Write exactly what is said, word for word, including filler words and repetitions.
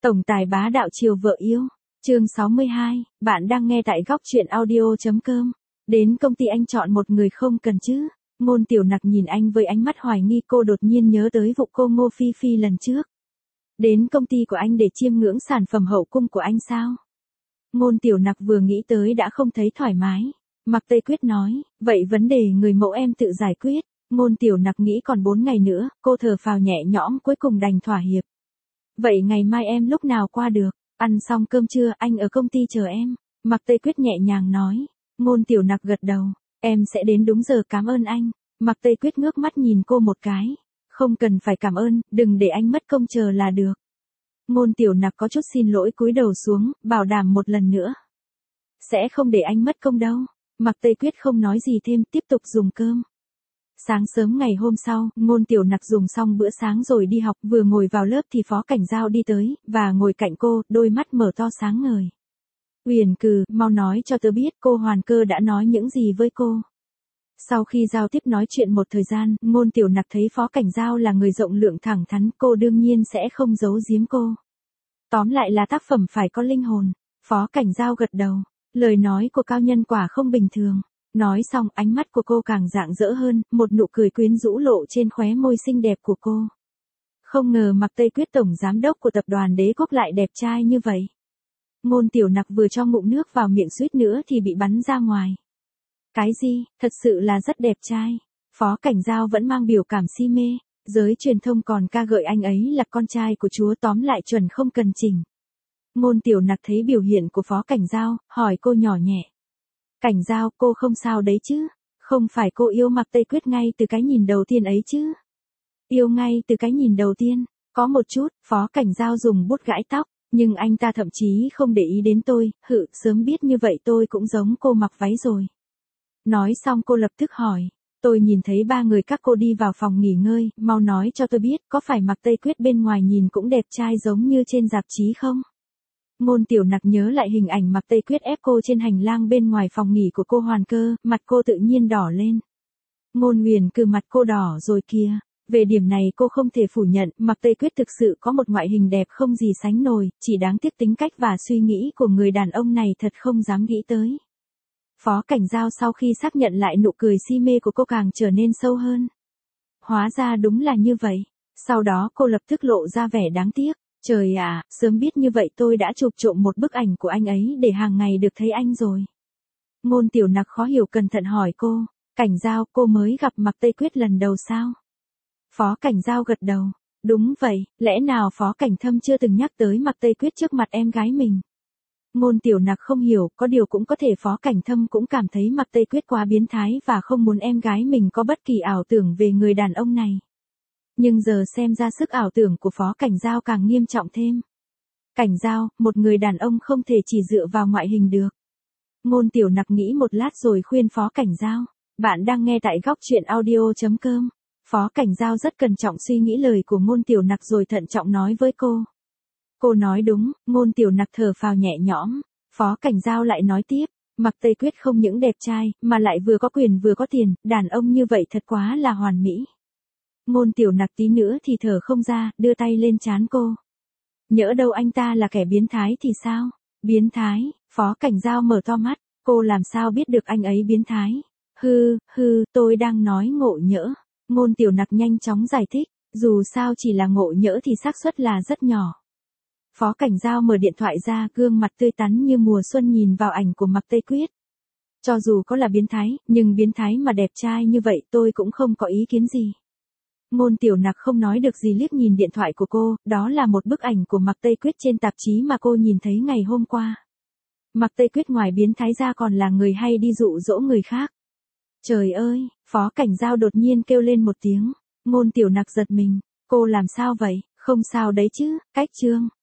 Tổng tài bá đạo chiều vợ yêu. Chương sáu mươi hai, bạn đang nghe tại góc truyện audio.com. Đến công ty anh chọn một người không cần chứ. Ngôn Tiểu Nặc nhìn anh với ánh mắt hoài nghi, cô đột nhiên nhớ tới vụ cô Ngô Phi Phi lần trước. Đến công ty của anh để chiêm ngưỡng sản phẩm hậu cung của anh sao? Ngôn Tiểu Nặc vừa nghĩ tới đã không thấy thoải mái. Mạc Tây Quyết nói, vậy vấn đề người mẫu em tự giải quyết. Ngôn Tiểu Nặc nghĩ còn bốn ngày nữa, cô thở phào nhẹ nhõm cuối cùng đành thỏa hiệp. Vậy ngày mai em lúc nào qua được? Ăn xong cơm trưa anh ở công ty chờ em. Mạc Tây Quyết nhẹ nhàng nói. Ngôn Tiểu Nặc gật đầu. Em sẽ đến đúng giờ, cảm ơn anh. Mạc Tây Quyết ngước mắt nhìn cô một cái. Không cần phải cảm ơn, đừng để anh mất công chờ là được. Ngôn Tiểu Nặc có chút xin lỗi cúi đầu xuống, bảo đảm một lần nữa. Sẽ không để anh mất công đâu. Mạc Tây Quyết không nói gì thêm, tiếp tục dùng cơm. Sáng sớm ngày hôm sau, Ngôn Tiểu Nặc dùng xong bữa sáng rồi đi học, vừa ngồi vào lớp thì Phó Cảnh Giao đi tới, và ngồi cạnh cô, đôi mắt mở to sáng ngời. Uyển Cừ, mau nói cho tớ biết cô Hoàn Cơ đã nói những gì với cô. Sau khi giao tiếp nói chuyện một thời gian, Ngôn Tiểu Nặc thấy Phó Cảnh Giao là người rộng lượng thẳng thắn, cô đương nhiên sẽ không giấu giếm cô. Tóm lại là tác phẩm phải có linh hồn. Phó Cảnh Giao gật đầu, lời nói của cao nhân quả không bình thường. Nói xong ánh mắt của cô càng rạng rỡ hơn, một nụ cười quyến rũ lộ trên khóe môi xinh đẹp của cô. Không ngờ Mạc Tây Quyết tổng giám đốc của tập đoàn Đế Quốc lại đẹp trai như vậy. Ngôn Tiểu Nặc vừa cho ngụm nước vào miệng suýt nữa thì bị bắn ra ngoài. Cái gì, thật sự là rất đẹp trai. Phó Cảnh Giao vẫn mang biểu cảm si mê, giới truyền thông còn ca ngợi anh ấy là con trai của chúa, tóm lại chuẩn không cần chỉnh. Ngôn Tiểu Nặc thấy biểu hiện của Phó Cảnh Giao, hỏi cô nhỏ nhẹ. Cảnh Giao, cô không sao đấy chứ? Không phải cô yêu Mạc Tây Quyết ngay từ cái nhìn đầu tiên ấy chứ? Yêu ngay từ cái nhìn đầu tiên, có một chút. Phó Cảnh Giao dùng bút gãi tóc, nhưng anh ta thậm chí không để ý đến tôi, hự, sớm biết như vậy tôi cũng giống cô mặc váy rồi. Nói xong cô lập tức hỏi, tôi nhìn thấy ba người các cô đi vào phòng nghỉ ngơi, mau nói cho tôi biết, có phải Mạc Tây Quyết bên ngoài nhìn cũng đẹp trai giống như trên rạp chí không? Ngôn Tiểu Nặc nhớ lại hình ảnh Mạc Tây Quyết ép cô trên hành lang bên ngoài phòng nghỉ của cô Hoàn Cơ, mặt cô tự nhiên đỏ lên. Ngôn Uyển Cừ, mặt cô đỏ rồi kìa. Về điểm này cô không thể phủ nhận, Mạc Tây Quyết thực sự có một ngoại hình đẹp không gì sánh nổi, chỉ đáng tiếc tính cách và suy nghĩ của người đàn ông này thật không dám nghĩ tới. Phó Cảnh Giao sau khi xác nhận lại nụ cười si mê của cô càng trở nên sâu hơn. Hóa ra đúng là như vậy. Sau đó cô lập tức lộ ra vẻ đáng tiếc. Trời ạ, à, sớm biết như vậy tôi đã chụp trộm một bức ảnh của anh ấy để hàng ngày được thấy anh rồi. Ngôn Tiểu Nặc khó hiểu cẩn thận hỏi cô, Cảnh Giao, cô mới gặp Mạc Tây Quyết lần đầu sao? Phó Cảnh Giao gật đầu, đúng vậy, lẽ nào Phó Cảnh Thâm chưa từng nhắc tới Mạc Tây Quyết trước mặt em gái mình? Ngôn Tiểu Nặc không hiểu, có điều cũng có thể Phó Cảnh Thâm cũng cảm thấy Mạc Tây Quyết quá biến thái và không muốn em gái mình có bất kỳ ảo tưởng về người đàn ông này. Nhưng giờ xem ra sức ảo tưởng của Phó Cảnh Giao càng nghiêm trọng thêm. Cảnh Giao, một người đàn ông không thể chỉ dựa vào ngoại hình được. Ngôn Tiểu Nặc nghĩ một lát rồi khuyên Phó Cảnh Giao. Bạn đang nghe tại góc truyện audio.com. Phó Cảnh Giao rất cẩn trọng suy nghĩ lời của Ngôn Tiểu Nặc rồi thận trọng nói với cô. Cô nói đúng. Ngôn Tiểu Nặc thở phào nhẹ nhõm. Phó Cảnh Giao lại nói tiếp. Mạc Tây Quyết không những đẹp trai, mà lại vừa có quyền vừa có tiền, đàn ông như vậy thật quá là hoàn mỹ. Ngôn Tiểu Nặc tí nữa thì thở không ra, đưa tay lên trán cô. Nhỡ đâu anh ta là kẻ biến thái thì sao? Biến thái? Phó Cảnh Giao mở to mắt, cô làm sao biết được anh ấy biến thái? Hư, hư, tôi đang nói ngộ nhỡ. Ngôn Tiểu Nặc nhanh chóng giải thích, dù sao chỉ là ngộ nhỡ thì xác suất là rất nhỏ. Phó Cảnh Giao mở điện thoại ra, gương mặt tươi tắn như mùa xuân nhìn vào ảnh của Mạc Tây Quyết. Cho dù có là biến thái, nhưng biến thái mà đẹp trai như vậy tôi cũng không có ý kiến gì. Ngôn Tiểu Nặc không nói được gì, liếc nhìn điện thoại của cô, đó là một bức ảnh của Mạc Tây Quyết trên tạp chí mà cô nhìn thấy ngày hôm qua. Mạc Tây Quyết ngoài biến thái ra còn là người hay đi dụ dỗ người khác. Trời ơi, Phó Cảnh Giao đột nhiên kêu lên một tiếng. Ngôn Tiểu Nặc giật mình, cô làm sao vậy? Không sao đấy chứ? Cách chương.